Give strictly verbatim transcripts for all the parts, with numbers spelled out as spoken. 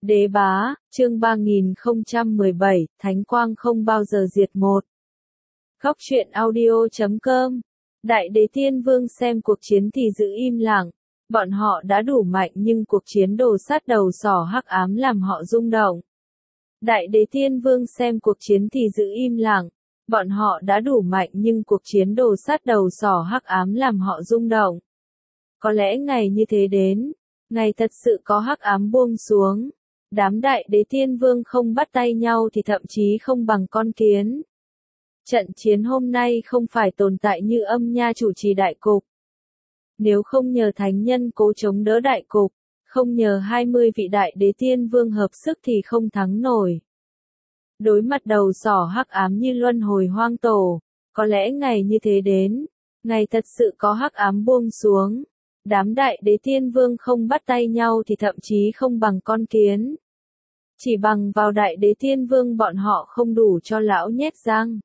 Đế bá, chương ba nghìn không trăm mười bảy, Thánh quang không bao giờ diệt một. Góc truyện audio chấm com. Đại đế tiên vương xem cuộc chiến thì giữ im lặng. Bọn họ đã đủ mạnh nhưng cuộc chiến đồ sát đầu sỏ hắc ám làm họ rung động. Đại đế tiên vương xem cuộc chiến thì giữ im lặng. Bọn họ đã đủ mạnh nhưng cuộc chiến đồ sát đầu sỏ hắc ám làm họ rung động. Có lẽ ngày như thế đến, ngày thật sự có hắc ám buông xuống. Đám đại đế tiên vương không bắt tay nhau thì thậm chí không bằng con kiến. Trận chiến hôm nay không phải tồn tại như âm nha chủ trì đại cục. Nếu không nhờ thánh nhân cố chống đỡ đại cục, không nhờ hai mươi vị đại đế tiên vương hợp sức thì không thắng nổi. Đối mặt đầu sỏ hắc ám như luân hồi hoang tổ, có lẽ ngày như thế đến, ngày thật sự có hắc ám buông xuống. Đám đại đế tiên vương không bắt tay nhau thì thậm chí không bằng con kiến. Chỉ bằng vào đại đế tiên vương bọn họ không đủ cho lão nhét răng.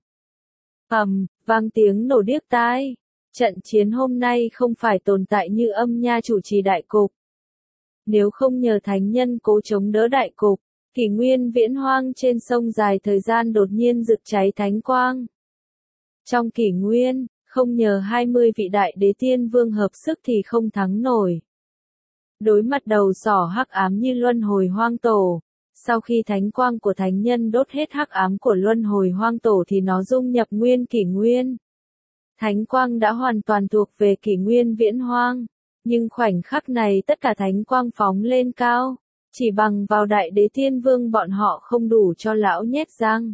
Ầm, vang tiếng nổ điếc tai. Trận chiến hôm nay không phải tồn tại như âm nha chủ trì đại cục. Nếu không nhờ thánh nhân cố chống đỡ đại cục, kỷ nguyên viễn hoang trên sông dài thời gian đột nhiên rực cháy thánh quang. Trong kỷ nguyên, không nhờ hai mươi vị đại đế tiên vương hợp sức thì không thắng nổi. Đối mặt đầu sỏ hắc ám như luân hồi hoang tổ, sau khi thánh quang của thánh nhân đốt hết hắc ám của luân hồi hoang tổ thì nó dung nhập nguyên kỷ nguyên. Thánh quang đã hoàn toàn thuộc về kỷ nguyên viễn hoang, nhưng khoảnh khắc này tất cả thánh quang phóng lên cao, chỉ bằng vào đại đế tiên vương bọn họ không đủ cho lão nhét răng.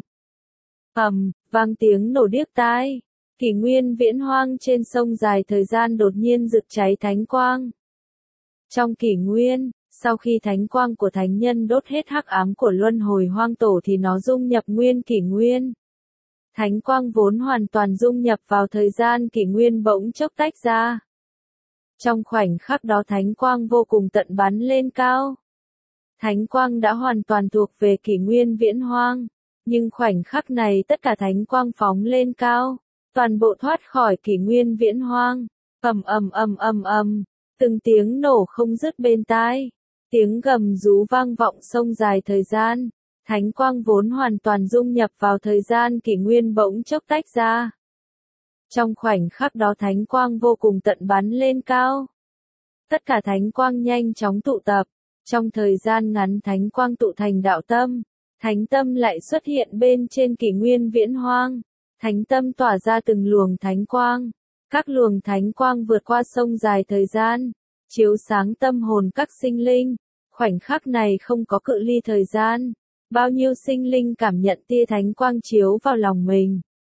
Ầm, vang tiếng nổ điếc tai. Kỷ nguyên viễn hoang trên sông dài thời gian đột nhiên rực cháy thánh quang. Trong kỷ nguyên, sau khi thánh quang của thánh nhân đốt hết hắc ám của luân hồi hoang tổ thì nó dung nhập nguyên kỷ nguyên. Thánh quang vốn hoàn toàn dung nhập vào thời gian kỷ nguyên bỗng chốc tách ra. Trong khoảnh khắc đó thánh quang vô cùng tận bắn lên cao. Thánh quang đã hoàn toàn thuộc về kỷ nguyên viễn hoang, nhưng khoảnh khắc này tất cả thánh quang phóng lên cao. Toàn bộ thoát khỏi kỷ nguyên viễn hoang. Ầm ầm ầm ầm ầm, từng tiếng nổ không dứt bên tai, tiếng gầm rú vang vọng sông dài thời gian. Thánh quang vốn hoàn toàn dung nhập vào thời gian kỷ nguyên bỗng chốc tách ra. Trong khoảnh khắc đó thánh quang vô cùng tận bắn lên cao. Tất cả thánh quang nhanh chóng tụ tập, trong thời gian ngắn thánh quang tụ thành đạo tâm. Thánh tâm lại xuất hiện bên trên kỷ nguyên viễn hoang. Thánh tâm tỏa ra từng luồng thánh quang. Các luồng thánh quang vượt qua sông dài thời gian, chiếu sáng tâm hồn các sinh linh. Khoảnh khắc này không có cự ly thời gian. Bao nhiêu sinh linh cảm nhận tia thánh quang chiếu vào lòng mình.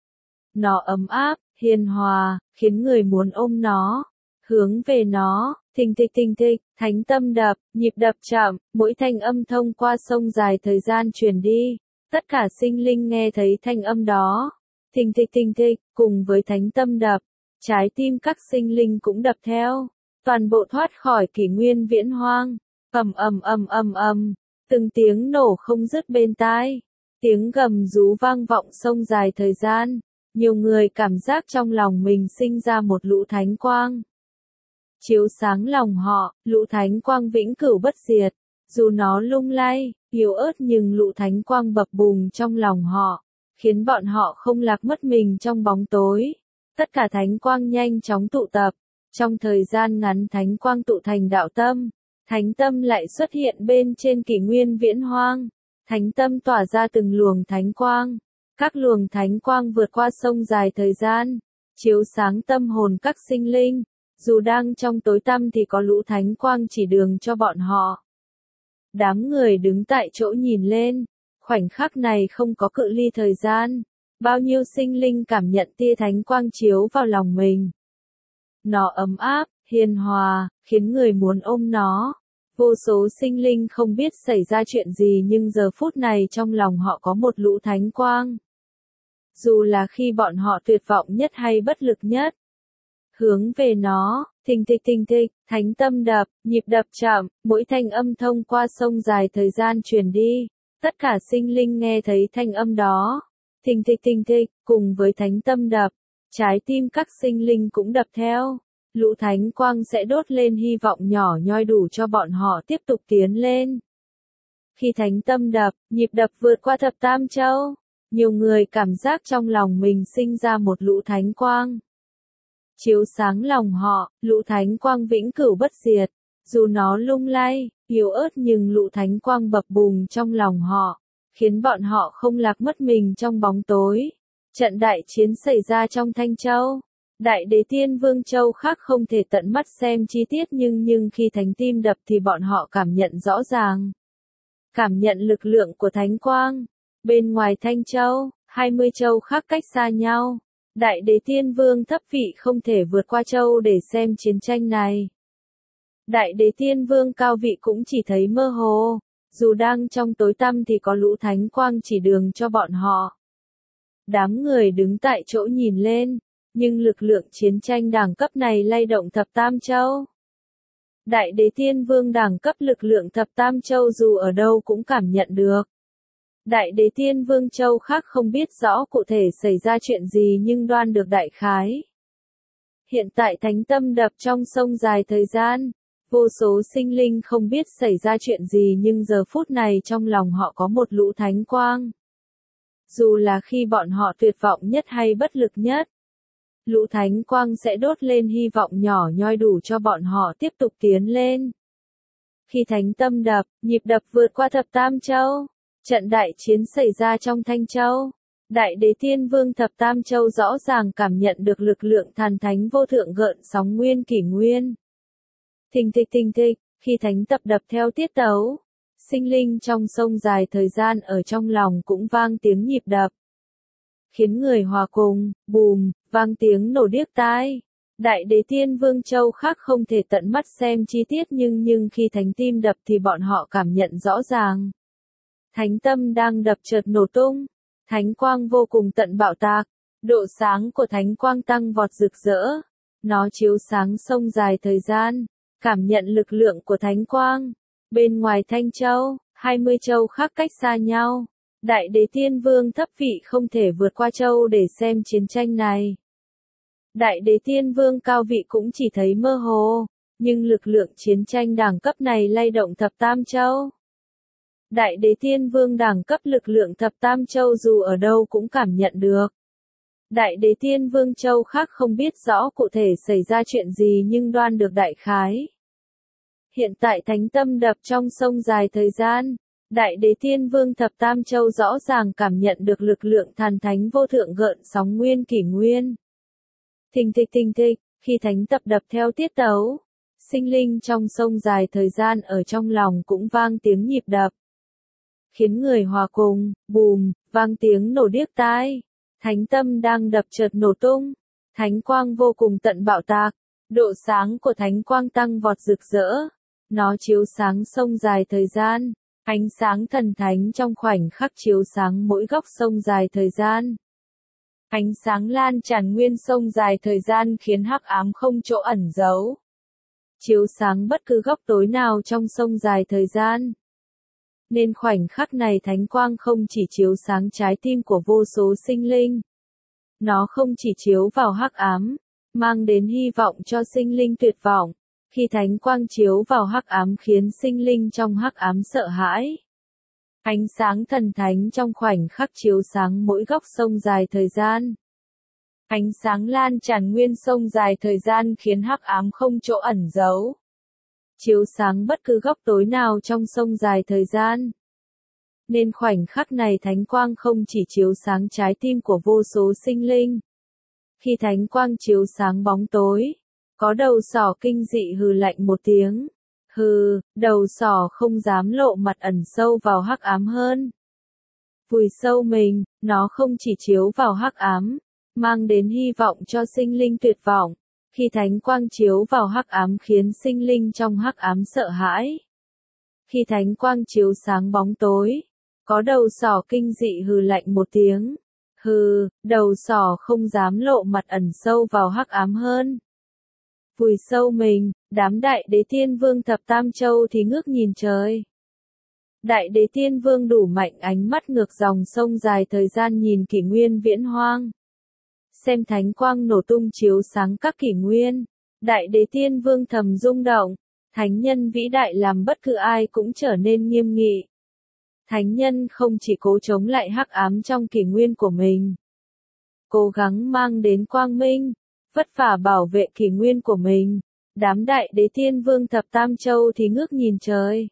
Nó ấm áp, hiền hòa, khiến người muốn ôm nó, hướng về nó. Thình thịch thình thịch, thánh tâm đập, nhịp đập chậm, mỗi thanh âm thông qua sông dài thời gian truyền đi. Tất cả sinh linh nghe thấy thanh âm đó. Thình thịch thình thịch, cùng với thánh tâm đập, trái tim các sinh linh cũng đập theo. Toàn bộ thoát khỏi kỷ nguyên viễn hoang. Ầm ầm ầm ầm ầm, từng tiếng nổ không dứt bên tai, tiếng gầm rú vang vọng sông dài thời gian. Nhiều người cảm giác trong lòng mình sinh ra một lũ thánh quang, chiếu sáng lòng họ. Lũ thánh quang vĩnh cửu bất diệt, dù nó lung lay, yếu ớt nhưng lũ thánh quang bập bùng trong lòng họ, khiến bọn họ không lạc mất mình trong bóng tối. Tất cả thánh quang nhanh chóng tụ tập, trong thời gian ngắn thánh quang tụ thành đạo tâm. Thánh tâm lại xuất hiện bên trên kỷ nguyên viễn hoang. Thánh tâm tỏa ra từng luồng thánh quang. Các luồng thánh quang vượt qua sông dài thời gian, chiếu sáng tâm hồn các sinh linh. Dù đang trong tối tăm thì có lũ thánh quang chỉ đường cho bọn họ. Đám người đứng tại chỗ nhìn lên. Khoảnh khắc này không có cự ly thời gian. Bao nhiêu sinh linh cảm nhận tia thánh quang chiếu vào lòng mình. Nó ấm áp, hiền hòa, khiến người muốn ôm nó. Vô số sinh linh không biết xảy ra chuyện gì nhưng giờ phút này trong lòng họ có một lũ thánh quang. Dù là khi bọn họ tuyệt vọng nhất hay bất lực nhất. Hướng về nó, thình thịch thình thịch, thánh tâm đập, nhịp đập chậm, mỗi thanh âm thông qua sông dài thời gian truyền đi. Tất cả sinh linh nghe thấy thanh âm đó. Thình thịch thình thịch, cùng với thánh tâm đập, trái tim các sinh linh cũng đập theo. Lũ thánh quang sẽ đốt lên hy vọng nhỏ nhoi đủ cho bọn họ tiếp tục tiến lên. Khi thánh tâm đập, nhịp đập vượt qua thập tam châu, nhiều người cảm giác trong lòng mình sinh ra một lũ thánh quang. Chiếu sáng lòng họ, lũ thánh quang vĩnh cửu bất diệt, dù nó lung lay, yếu ớt nhưng lũ thánh quang bập bùng trong lòng họ, khiến bọn họ không lạc mất mình trong bóng tối. Trận đại chiến xảy ra trong Thanh Châu. Đại Đế Tiên Vương Châu khác không thể tận mắt xem chi tiết nhưng nhưng khi thánh tim đập thì bọn họ cảm nhận rõ ràng. Cảm nhận lực lượng của thánh quang. Bên ngoài Thanh Châu, hai mươi châu khác cách xa nhau. Đại Đế Tiên Vương thấp vị không thể vượt qua châu để xem chiến tranh này. Đại Đế Tiên Vương cao vị cũng chỉ thấy mơ hồ. Dù đang trong tối tăm thì có lũ thánh quang chỉ đường cho bọn họ. Đám người đứng tại chỗ nhìn lên, nhưng lực lượng chiến tranh đẳng cấp này lay động thập tam châu. Đại Đế Tiên Vương đẳng cấp lực lượng thập tam châu dù ở đâu cũng cảm nhận được. Đại Đế Tiên Vương Châu khác không biết rõ cụ thể xảy ra chuyện gì nhưng đoan được đại khái. Hiện tại thánh tâm đập trong sông dài thời gian, vô số sinh linh không biết xảy ra chuyện gì nhưng giờ phút này trong lòng họ có một lũ thánh quang. Dù là khi bọn họ tuyệt vọng nhất hay bất lực nhất, lũ thánh quang sẽ đốt lên hy vọng nhỏ nhoi đủ cho bọn họ tiếp tục tiến lên. Khi thánh tâm đập, nhịp đập vượt qua thập tam châu, trận đại chiến xảy ra trong Thanh Châu. Đại Đế Tiên Vương thập tam châu rõ ràng cảm nhận được lực lượng thần thánh vô thượng gợn sóng nguyên kỷ nguyên. Thình thịch thình thịch, khi thánh tập đập theo tiết tấu, sinh linh trong sông dài thời gian ở trong lòng cũng vang tiếng nhịp đập. Khiến người hòa cùng, bùm, vang tiếng nổ điếc tai. Đại Đế Tiên Vương Châu khác không thể tận mắt xem chi tiết nhưng nhưng khi thánh tim đập thì bọn họ cảm nhận rõ ràng. Thánh tâm đang đập chợt nổ tung, thánh quang vô cùng tận bạo tạc, độ sáng của thánh quang tăng vọt rực rỡ. Nó chiếu sáng sông dài thời gian, cảm nhận lực lượng của thánh quang. Bên ngoài Thanh Châu, hai mươi châu khác cách xa nhau. Đại Đế Tiên Vương thấp vị không thể vượt qua châu để xem chiến tranh này. Đại Đế Tiên Vương cao vị cũng chỉ thấy mơ hồ, nhưng lực lượng chiến tranh đẳng cấp này lay động thập tam châu. Đại Đế Tiên Vương đẳng cấp lực lượng thập tam châu dù ở đâu cũng cảm nhận được. Đại Đế Tiên Vương Châu khác không biết rõ cụ thể xảy ra chuyện gì nhưng đoan được đại khái. Hiện tại thánh tâm đập trong sông dài thời gian, Đại Đế Tiên Vương thập tam châu rõ ràng cảm nhận được lực lượng thần thánh vô thượng gợn sóng nguyên kỷ nguyên. Thình thịch thình thịch, khi thánh tập đập theo tiết tấu, sinh linh trong sông dài thời gian ở trong lòng cũng vang tiếng nhịp đập. Khiến người hòa cùng, bùm, vang tiếng nổ điếc tai. Thánh tâm đang đập chợt nổ tung, thánh quang vô cùng tận bạo tạc, độ sáng của thánh quang tăng vọt rực rỡ. Nó chiếu sáng sông dài thời gian, ánh sáng thần thánh trong khoảnh khắc chiếu sáng mỗi góc sông dài thời gian. Ánh sáng lan tràn nguyên sông dài thời gian khiến hắc ám không chỗ ẩn giấu. Chiếu sáng bất cứ góc tối nào trong sông dài thời gian. Nên khoảnh khắc này thánh quang không chỉ chiếu sáng trái tim của vô số sinh linh. Nó không chỉ chiếu vào hắc ám, mang đến hy vọng cho sinh linh tuyệt vọng. Khi thánh quang chiếu vào hắc ám khiến sinh linh trong hắc ám sợ hãi. Ánh sáng thần thánh trong khoảnh khắc chiếu sáng mỗi góc sông dài thời gian. Ánh sáng lan tràn nguyên sông dài thời gian khiến hắc ám không chỗ ẩn giấu. Chiếu sáng bất cứ góc tối nào trong sông dài thời gian. Nên khoảnh khắc này thánh quang không chỉ chiếu sáng trái tim của vô số sinh linh. Khi thánh quang chiếu sáng bóng tối, có đầu sỏ kinh dị hừ lạnh một tiếng. Hừ, đầu sỏ không dám lộ mặt ẩn sâu vào hắc ám hơn. Vùi sâu mình, nó không chỉ chiếu vào hắc ám, mang đến hy vọng cho sinh linh tuyệt vọng. Khi thánh quang chiếu vào hắc ám khiến sinh linh trong hắc ám sợ hãi. Khi thánh quang chiếu sáng bóng tối, có đầu sỏ kinh dị hừ lạnh một tiếng. Hừ, đầu sỏ không dám lộ mặt ẩn sâu vào hắc ám hơn. Vùi sâu mình, đám Đại Đế Tiên Vương thập tam châu thì ngước nhìn trời. Đại Đế Tiên Vương đủ mạnh ánh mắt ngược dòng sông dài thời gian nhìn kỷ nguyên viễn hoang. Xem thánh quang nổ tung chiếu sáng các kỷ nguyên. Đại Đế Tiên Vương thầm rung động. Thánh nhân vĩ đại làm bất cứ ai cũng trở nên nghiêm nghị. thánh nhân không chỉ cố chống lại hắc ám trong kỷ nguyên của mình, cố gắng mang đến quang minh, vất vả bảo vệ kỷ nguyên của mình. Đám đại đế tiên vương thập tam châu thì ngước nhìn trời.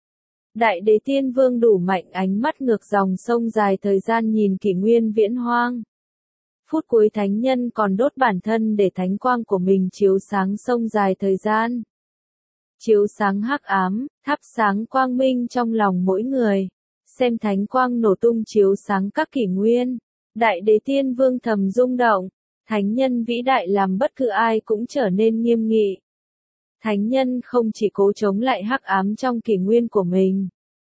Đại đế tiên vương đủ mạnh ánh mắt ngược dòng sông dài thời gian nhìn kỷ nguyên viễn hoang. Phút cuối thánh nhân còn đốt bản thân để thánh quang của mình chiếu sáng sông dài thời gian. Chiếu sáng hắc ám, thắp sáng quang minh trong lòng mỗi người. Xem thánh quang nổ tung chiếu sáng các kỷ nguyên. Đại đế tiên vương thầm rung động. Thánh nhân vĩ đại làm bất cứ ai cũng trở nên nghiêm nghị. Thánh nhân không chỉ cố chống lại hắc ám trong kỷ nguyên của mình,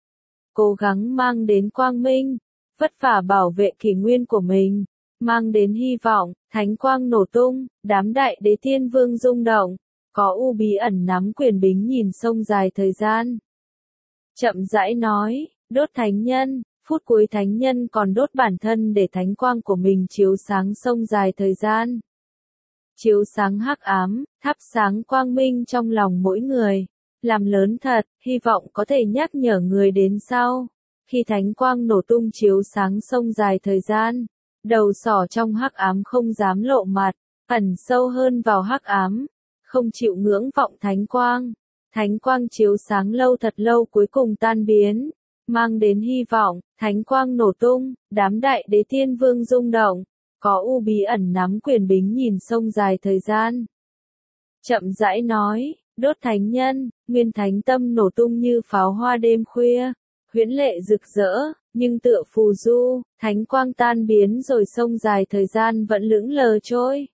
cố gắng mang đến quang minh, vất vả bảo vệ kỷ nguyên của mình, mang đến hy vọng. Thánh quang nổ tung, đám đại đế tiên vương rung động, có u bí ẩn nắm quyền bính nhìn sông dài thời gian. Chậm rãi nói, đốt thánh nhân, phút cuối thánh nhân còn đốt bản thân để thánh quang của mình chiếu sáng sông dài thời gian. Chiếu sáng hắc ám, thắp sáng quang minh trong lòng mỗi người. Làm lớn thật, hy vọng có thể nhắc nhở người đến sau. Khi thánh quang nổ tung chiếu sáng sông dài thời gian, đầu sỏ trong hắc ám không dám lộ mặt, ẩn sâu hơn vào hắc ám, không chịu ngưỡng vọng thánh quang. Thánh quang chiếu sáng lâu thật lâu cuối cùng tan biến, mang đến hy vọng. Thánh quang nổ tung, đám đại đế tiên vương rung động, có u bí ẩn nắm quyền bính nhìn sông dài thời gian. Chậm rãi nói, đốt thánh nhân, nguyên thánh tâm nổ tung như pháo hoa đêm khuya, huyễn lệ rực rỡ, nhưng tựa phù du. Thánh quang tan biến rồi sông dài thời gian vẫn lững lờ trôi.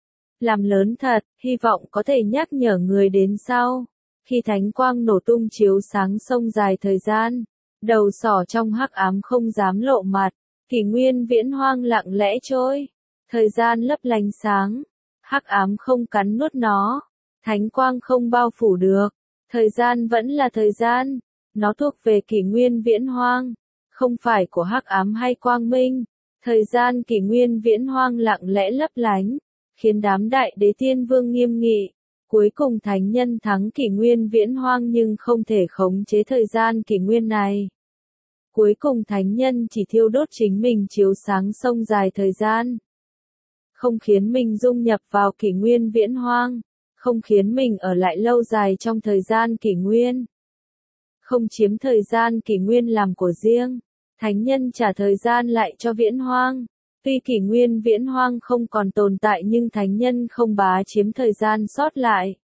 Làm lớn thật, hy vọng có thể nhắc nhở người đến sau. Khi thánh quang nổ tung chiếu sáng sông dài thời gian, đầu sỏ trong hắc ám không dám lộ mặt, kỷ nguyên viễn hoang lặng lẽ trôi. Thời gian lấp lánh sáng, hắc ám không cắn nuốt nó, thánh quang không bao phủ được. Thời gian vẫn là thời gian, nó thuộc về kỷ nguyên viễn hoang, không phải của hắc ám hay quang minh. Thời gian kỷ nguyên viễn hoang lặng lẽ lấp lánh, khiến đám đại đế tiên vương nghiêm nghị. Cuối cùng thánh nhân thắng kỷ nguyên viễn hoang nhưng không thể khống chế thời gian kỷ nguyên này. Cuối cùng thánh nhân chỉ thiêu đốt chính mình chiếu sáng sông dài thời gian. Không khiến mình dung nhập vào kỷ nguyên viễn hoang. Không khiến mình ở lại lâu dài trong thời gian kỷ nguyên. Không chiếm thời gian kỷ nguyên làm của riêng. Thánh nhân trả thời gian lại cho viễn hoang. Tuy kỷ nguyên viễn hoang không còn tồn tại nhưng thánh nhân không bá chiếm thời gian sót lại.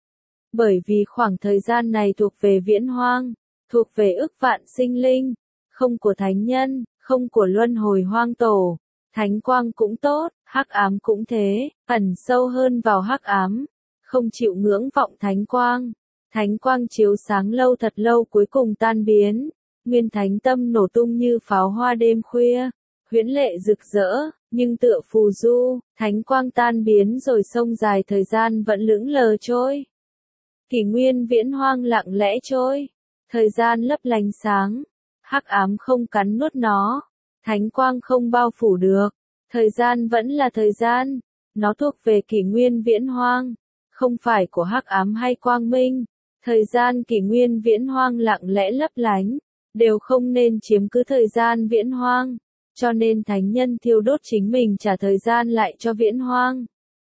Bởi vì khoảng thời gian này thuộc về viễn hoang, thuộc về ức vạn sinh linh, không của thánh nhân, không của luân hồi hoang tổ. Thánh quang cũng tốt, hắc ám cũng thế, ẩn sâu hơn vào hắc ám, không chịu ngưỡng vọng thánh quang. Thánh quang chiếu sáng lâu thật lâu cuối cùng tan biến, nguyên thánh tâm nổ tung như pháo hoa đêm khuya. Huyễn lệ rực rỡ, nhưng tựa phù du. Thánh quang tan biến rồi sông dài thời gian vẫn lững lờ trôi. Kỷ nguyên viễn hoang lặng lẽ trôi. Thời gian lấp lánh sáng. Hắc ám không cắn nuốt nó. Thánh quang không bao phủ được. Thời gian vẫn là thời gian. Nó thuộc về kỷ nguyên viễn hoang. Không phải của hắc ám hay quang minh. Thời gian kỷ nguyên viễn hoang lặng lẽ lấp lánh. Đều không nên chiếm cứ thời gian viễn hoang. Cho nên thánh nhân thiêu đốt chính mình trả thời gian lại cho viễn hoang.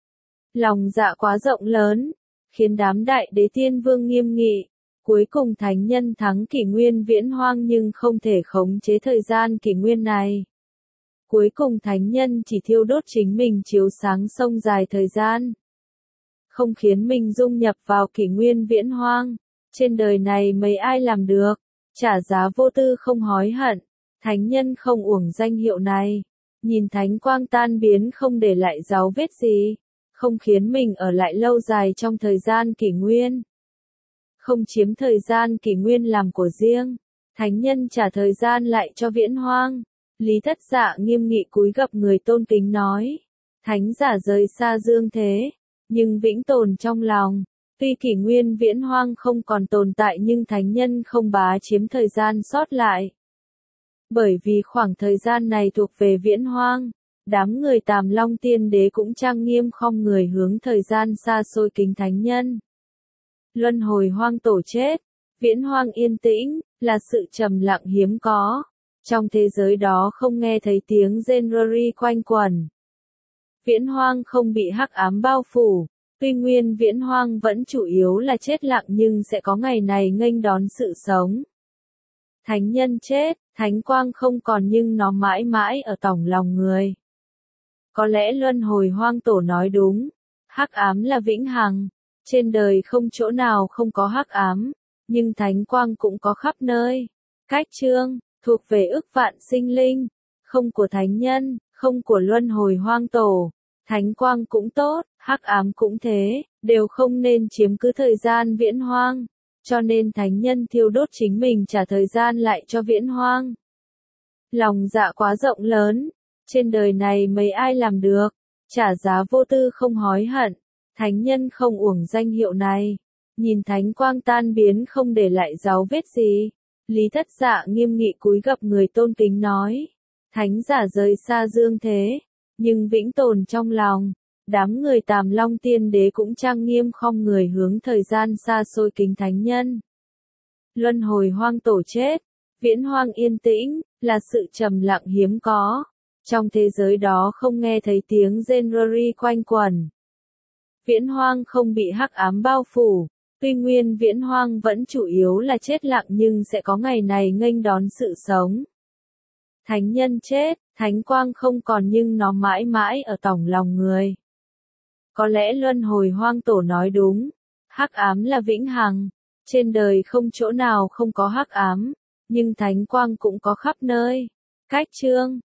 Lòng dạ quá rộng lớn, khiến đám đại đế tiên vương nghiêm nghị. Cuối cùng thánh nhân thắng kỷ nguyên viễn hoang nhưng không thể khống chế thời gian kỷ nguyên này. Cuối cùng thánh nhân chỉ thiêu đốt chính mình chiếu sáng sông dài thời gian. Không khiến mình dung nhập vào kỷ nguyên viễn hoang. Trên đời này mấy ai làm được, trả giá vô tư không hối hận. Thánh nhân không uổng danh hiệu này, nhìn thánh quang tan biến không để lại dấu vết gì, không khiến mình ở lại lâu dài trong thời gian kỷ nguyên. Không chiếm thời gian kỷ nguyên làm của riêng, thánh nhân trả thời gian lại cho viễn hoang. Lý Thất Dạ nghiêm nghị cúi gập người tôn kính nói, thánh giả rời xa dương thế, nhưng vĩnh tồn trong lòng. Tuy kỷ nguyên viễn hoang không còn tồn tại nhưng thánh nhân không bá chiếm thời gian sót lại. Bởi vì khoảng thời gian này thuộc về viễn hoang, đám người Tàm Long Tiên Đế cũng trang nghiêm khom người hướng thời gian xa xôi kính thánh nhân. Luân hồi hoang tổ chết, viễn hoang yên tĩnh, là sự trầm lặng hiếm có. Trong thế giới đó không nghe thấy tiếng Genry quanh quẩn. Viễn hoang không bị hắc ám bao phủ. Tuy nguyên viễn hoang vẫn chủ yếu là chết lặng nhưng sẽ có ngày này nghênh đón sự sống. Thánh nhân chết, thánh quang không còn nhưng nó mãi mãi ở tỏng lòng người. Có lẽ luân hồi hoang tổ nói đúng. Hắc ám là vĩnh hằng. Trên đời không chỗ nào không có hắc ám. Nhưng thánh quang cũng có khắp nơi. Cách chương, thuộc về ức vạn sinh linh. Không của thánh nhân, không của luân hồi hoang tổ. Thánh quang cũng tốt, hắc ám cũng thế, đều không nên chiếm cứ thời gian viễn hoang. Cho nên thánh nhân thiêu đốt chính mình trả thời gian lại cho viễn hoang. Lòng dạ quá rộng lớn, trên đời này mấy ai làm được, trả giá vô tư không hối hận. Thánh nhân không uổng danh hiệu này. Nhìn thánh quang tan biến không để lại dấu vết gì. Lý Thất Dạ nghiêm nghị cúi gập người tôn kính nói. Thánh giả rời xa dương thế, nhưng vĩnh tồn trong lòng. Đám người Tàm Long Tiên Đế cũng trang nghiêm khom người hướng thời gian xa xôi kính thánh nhân. Luân hồi hoang tổ chết, viễn hoang yên tĩnh, là sự trầm lặng hiếm có. Trong thế giới đó không nghe thấy tiếng Genry quanh quẩn. Viễn hoang không bị hắc ám bao phủ. Tuy nguyên viễn hoang vẫn chủ yếu là chết lặng nhưng sẽ có ngày này nghênh đón sự sống. Thánh nhân chết, thánh quang không còn nhưng nó mãi mãi ở tỏng lòng người. Có lẽ luân hồi hoang tổ nói đúng. Hắc ám là vĩnh hằng. Trên đời không chỗ nào không có hắc ám. Nhưng thánh quang cũng có khắp nơi. Cách chương,